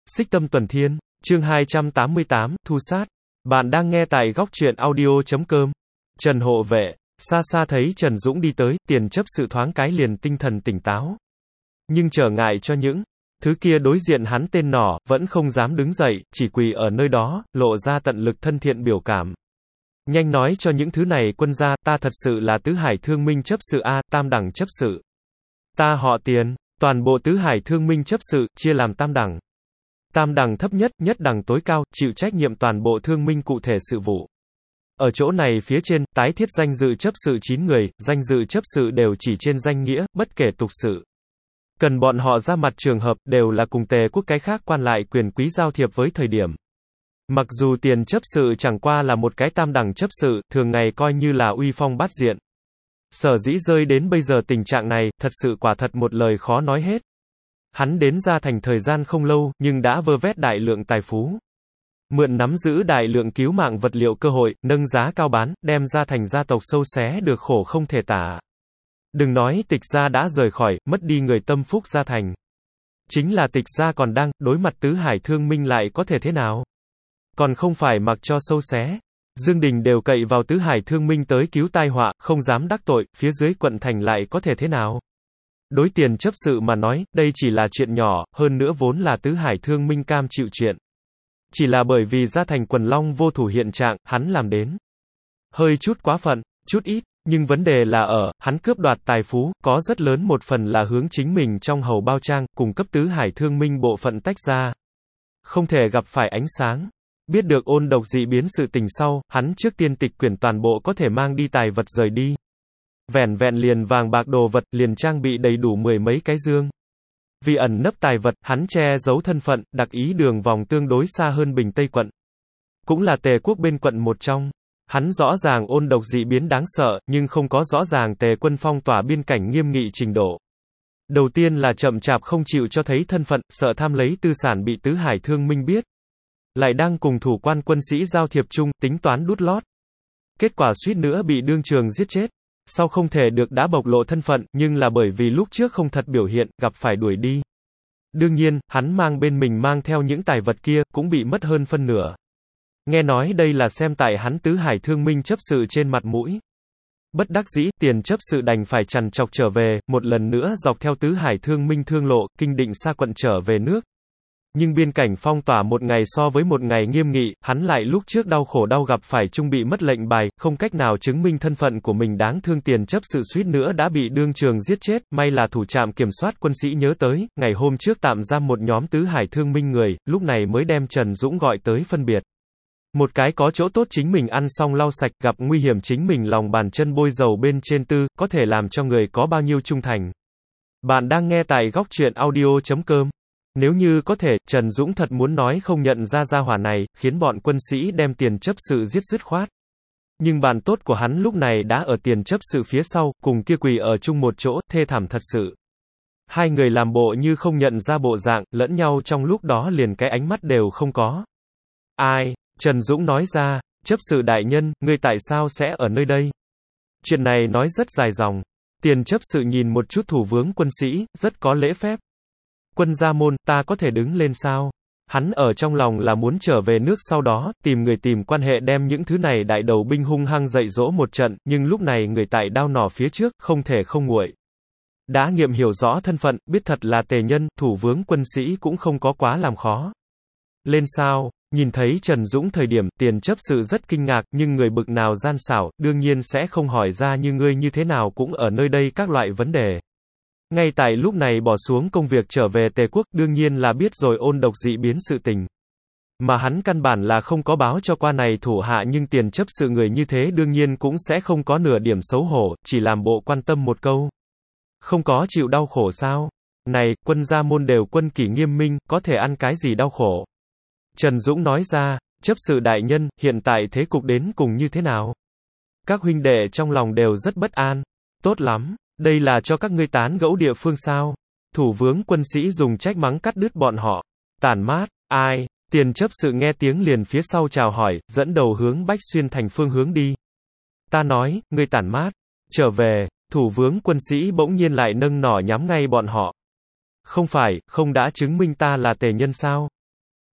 Xích Tâm Tuần Thiên, chương 288, Thu Sát. Bạn đang nghe tại góc truyện audio.com. Trần hộ vệ, xa xa thấy Trần Dũng đi tới, Tiền chấp sự thoáng cái liền tinh thần tỉnh táo. Nhưng trở ngại cho những thứ kia đối diện hắn tên nỏ, vẫn không dám đứng dậy, chỉ quỳ ở nơi đó, lộ ra tận lực thân thiện biểu cảm. Nhanh nói cho những thứ này quân gia, ta thật sự là Tứ Hải Thương Minh chấp sự a, tam đẳng chấp sự. Ta họ Tiền, toàn bộ Tứ Hải Thương Minh chấp sự, chia làm tam đẳng. Tam đẳng thấp nhất, nhất đẳng tối cao, chịu trách nhiệm toàn bộ thương minh cụ thể sự vụ. Ở chỗ này phía trên, tái thiết danh dự chấp sự 9 người, danh dự chấp sự đều chỉ trên danh nghĩa, bất kể tục sự. Cần bọn họ ra mặt trường hợp, đều là cùng Tề quốc cái khác quan lại quyền quý giao thiệp với thời điểm. Mặc dù Tiền chấp sự chẳng qua là một cái tam đẳng chấp sự, thường ngày coi như là uy phong bát diện. Sở dĩ rơi đến bây giờ tình trạng này, thật sự quả thật một lời khó nói hết. Hắn đến Gia Thành thời gian không lâu, nhưng đã vơ vét đại lượng tài phú. Mượn nắm giữ đại lượng cứu mạng vật liệu cơ hội, nâng giá cao bán, đem Gia Thành gia tộc sâu xé được khổ không thể tả. Đừng nói Tịch gia đã rời khỏi, mất đi người tâm phúc Gia Thành. Chính là Tịch gia còn đang, đối mặt Tứ Hải Thương Minh lại có thể thế nào? Còn không phải mặc cho sâu xé. Dương Đình đều cậy vào Tứ Hải Thương Minh tới cứu tai họa, không dám đắc tội, phía dưới quận thành lại có thể thế nào? Đối Tiền chấp sự mà nói, đây chỉ là chuyện nhỏ, hơn nữa vốn là Tứ Hải Thương Minh cam chịu chuyện. Chỉ là bởi vì Gia Thành quần long vô thủ hiện trạng, hắn làm đến hơi chút quá phận, chút ít, nhưng vấn đề là ở, hắn cướp đoạt tài phú, có rất lớn một phần là hướng chính mình trong hầu bao trang, cùng cấp Tứ Hải Thương Minh bộ phận tách ra. Không thể gặp phải ánh sáng. Biết được ôn độc dị biến sự tình sau, hắn trước tiên tịch quyển toàn bộ có thể mang đi tài vật rời đi. Vẻn vẹn liền vàng bạc đồ vật, liền trang bị đầy đủ 10 mấy cái dương. Vì ẩn nấp tài vật, hắn che giấu thân phận, đặc ý đường vòng tương đối xa hơn Bình Tây quận. Cũng là Tề quốc bên quận một trong. Hắn rõ ràng ôn độc dị biến đáng sợ, nhưng không có rõ ràng Tề quân phong tỏa biên cảnh nghiêm nghị trình độ. Đầu tiên là chậm chạp không chịu cho thấy thân phận, sợ tham lấy tư sản bị Tứ Hải Thương Minh biết. Lại đang cùng thủ quan quân sĩ giao thiệp chung, tính toán đút lót. Kết quả suýt nữa bị đương trường giết chết. Sau không thể được đã bộc lộ thân phận, nhưng là bởi vì lúc trước không thật biểu hiện, gặp phải đuổi đi. Đương nhiên, hắn mang bên mình mang theo những tài vật kia, cũng bị mất hơn phân nửa. Nghe nói đây là xem tại hắn Tứ Hải Thương Minh chấp sự trên mặt mũi. Bất đắc dĩ, Tiền chấp sự đành phải trằn trọc trở về, một lần nữa dọc theo Tứ Hải Thương Minh thương lộ, kinh định xa quận trở về nước. Nhưng biên cảnh phong tỏa một ngày so với một ngày nghiêm nghị, hắn lại lúc trước đau khổ đau gặp phải chung bị mất lệnh bài, không cách nào chứng minh thân phận của mình đáng thương. Tiền chấp sự suýt nữa đã bị đương trường giết chết, may là thủ trạm kiểm soát quân sĩ nhớ tới, ngày hôm trước tạm giam một nhóm Tứ Hải Thương Minh người, lúc này mới đem Trần Dũng gọi tới phân biệt. Một cái có chỗ tốt chính mình ăn xong lau sạch, gặp nguy hiểm chính mình lòng bàn chân bôi dầu bên trên tư, có thể làm cho người có bao nhiêu trung thành. Bạn đang nghe tại góc truyện audio.com. Nếu như có thể, Trần Dũng thật muốn nói không nhận ra gia hỏa này, khiến bọn quân sĩ đem Tiền chấp sự giết dứt khoát. Nhưng bạn tốt của hắn lúc này đã ở Tiền chấp sự phía sau, cùng kia quỳ ở chung một chỗ, thê thảm thật sự. Hai người làm bộ như không nhận ra bộ dạng, lẫn nhau trong lúc đó liền cái ánh mắt đều không có. Ai? Trần Dũng nói ra, chấp sự đại nhân, ngươi tại sao sẽ ở nơi đây? Chuyện này nói rất dài dòng. Tiền chấp sự nhìn một chút thủ vướng quân sĩ, rất có lễ phép. Quân gia môn, ta có thể đứng lên sao? Hắn ở trong lòng là muốn trở về nước sau đó, tìm người tìm quan hệ đem những thứ này đại đầu binh hung hăng dạy dỗ một trận, nhưng lúc này người tại đao nỏ phía trước, không thể không nguội. Đã nghiệm hiểu rõ thân phận, biết thật là tề nhân, thủ vướng quân sĩ cũng không có quá làm khó. Lên sao? Nhìn thấy Trần Dũng thời điểm, Tiền chấp sự rất kinh ngạc, nhưng người bực nào gian xảo, đương nhiên sẽ không hỏi ra như ngươi như thế nào cũng ở nơi đây các loại vấn đề. Ngay tại lúc này bỏ xuống công việc trở về Tề quốc, đương nhiên là biết rồi ôn độc dị biến sự tình. Mà hắn căn bản là không có báo cho qua này thủ hạ, nhưng Tiền chấp sự người như thế đương nhiên cũng sẽ không có nửa điểm xấu hổ, chỉ làm bộ quan tâm một câu. Không có chịu đau khổ sao? Này, quân gia môn đều quân kỷ nghiêm minh, có thể ăn cái gì đau khổ? Trần Dũng nói ra, chấp sự đại nhân, hiện tại thế cục đến cùng như thế nào? Các huynh đệ trong lòng đều rất bất an. Tốt lắm. Đây là cho các ngươi tán gẫu địa phương sao? Thủ vướng quân sĩ dùng trách mắng cắt đứt bọn họ. Tản mát, ai? Tiền chấp sự nghe tiếng liền phía sau chào hỏi, dẫn đầu hướng Bách Xuyên thành phương hướng đi. Ta nói, ngươi tản mát. Trở về, thủ vướng quân sĩ bỗng nhiên lại nâng nỏ nhắm ngay bọn họ. Không phải, không đã chứng minh ta là tề nhân sao?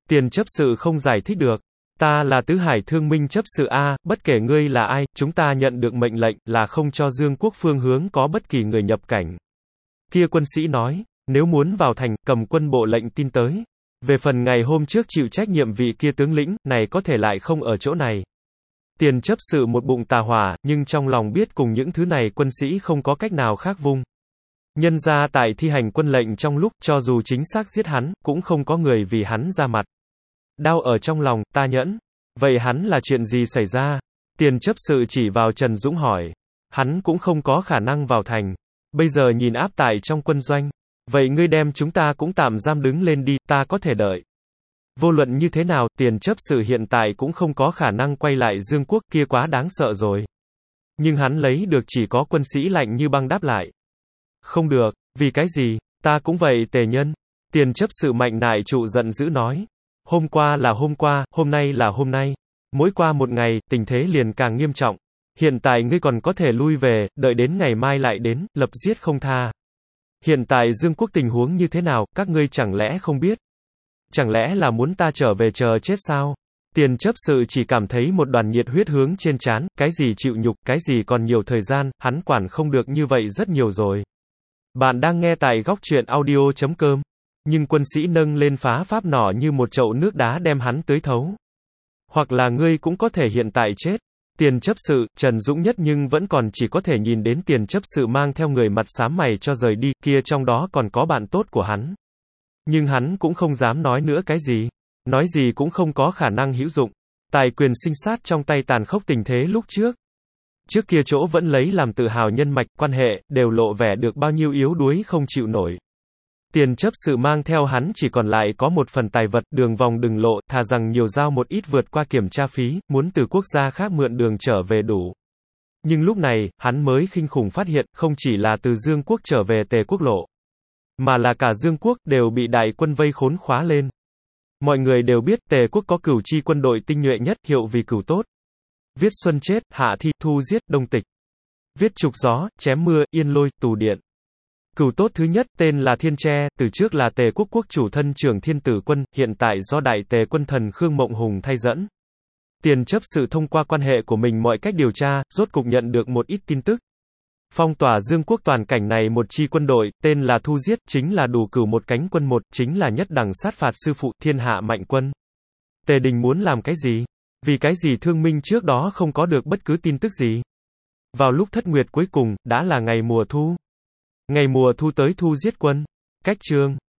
Tiền chấp sự không giải thích được. Ta là Tứ Hải Thương Minh chấp sự A, bất kể ngươi là ai, chúng ta nhận được mệnh lệnh, là không cho Dương quốc phương hướng có bất kỳ người nhập cảnh. Kia quân sĩ nói, nếu muốn vào thành, cầm quân bộ lệnh tin tới. Về phần ngày hôm trước chịu trách nhiệm vị kia tướng lĩnh, này có thể lại không ở chỗ này. Tiền chấp sự một bụng tà hỏa, nhưng trong lòng biết cùng những thứ này quân sĩ không có cách nào khác vung. Nhân ra tại thi hành quân lệnh trong lúc, cho dù chính xác giết hắn, cũng không có người vì hắn ra mặt. Đau ở trong lòng, ta nhẫn. Vậy hắn là chuyện gì xảy ra? Tiền chấp sự chỉ vào Trần Dũng hỏi. Hắn cũng không có khả năng vào thành. Bây giờ nhìn áp tải trong quân doanh. Vậy ngươi đem chúng ta cũng tạm giam đứng lên đi, ta có thể đợi. Vô luận như thế nào, tiền chấp sự hiện tại cũng không có khả năng quay lại Dương quốc, kia quá đáng sợ rồi. Nhưng hắn lấy được chỉ có quân sĩ lạnh như băng đáp lại. Không được, vì cái gì, ta cũng vậy tề nhân. Tiền chấp sự mạnh nại trụ giận dữ nói. Hôm qua là hôm qua, hôm nay là hôm nay. Mỗi qua một ngày, tình thế liền càng nghiêm trọng. Hiện tại ngươi còn có thể lui về, đợi đến ngày mai lại đến, lập giết không tha. Hiện tại Dương quốc tình huống như thế nào, các ngươi chẳng lẽ không biết? Chẳng lẽ là muốn ta trở về chờ chết sao? Tiền chấp sự chỉ cảm thấy một đoàn nhiệt huyết hướng trên trán, cái gì chịu nhục, cái gì còn nhiều thời gian, hắn quản không được như vậy rất nhiều rồi. Bạn đang nghe tại góc truyện audio.com. Nhưng quân sĩ nâng lên phá pháp nỏ như một chậu nước đá đem hắn tưới thấu. Hoặc là ngươi cũng có thể hiện tại chết. Tiền chấp sự, Trần Dũng nhất nhưng vẫn còn chỉ có thể nhìn đến tiền chấp sự mang theo người mặt xám mày cho rời đi, kia trong đó còn có bạn tốt của hắn. Nhưng hắn cũng không dám nói nữa cái gì. Nói gì cũng không có khả năng hữu dụng. Tài quyền sinh sát trong tay tàn khốc tình thế lúc trước. Trước kia chỗ vẫn lấy làm tự hào nhân mạch, quan hệ, đều lộ vẻ được bao nhiêu yếu đuối không chịu nổi. Tiền chấp sự mang theo hắn chỉ còn lại có một phần tài vật, đường vòng đừng lộ, thà rằng nhiều giao một ít vượt qua kiểm tra phí, muốn từ quốc gia khác mượn đường trở về đủ. Nhưng lúc này, hắn mới khinh khủng phát hiện, không chỉ là từ Dương quốc trở về Tề quốc lộ, mà là cả Dương quốc, đều bị đại quân vây khốn khóa lên. Mọi người đều biết, Tề quốc có Cửu chi quân đội tinh nhuệ nhất, hiệu vì Cửu tốt. Viết xuân chết, hạ thi, thu giết, đông tịch. Viết trục gió, chém mưa, yên lôi, tù điện. Cửu tốt thứ nhất, tên là Thiên Tre, từ trước là Tề quốc quốc chủ thân trưởng Thiên Tử quân, hiện tại do đại Tề quân thần Khương Mộng Hùng thay dẫn. Tiền chấp sự thông qua quan hệ của mình mọi cách điều tra, rốt cục nhận được một ít tin tức. Phong tỏa Dương quốc toàn cảnh này một chi quân đội, tên là Thu Giết, chính là đủ cửu một cánh quân một, chính là nhất đẳng sát phạt sư phụ, thiên hạ mạnh quân. Tề đình muốn làm cái gì? Vì cái gì Thương Minh trước đó không có được bất cứ tin tức gì? Vào lúc thất nguyệt cuối cùng, đã là ngày mùa thu. Ngày mùa thu tới Thu Giết quân. Cách chương.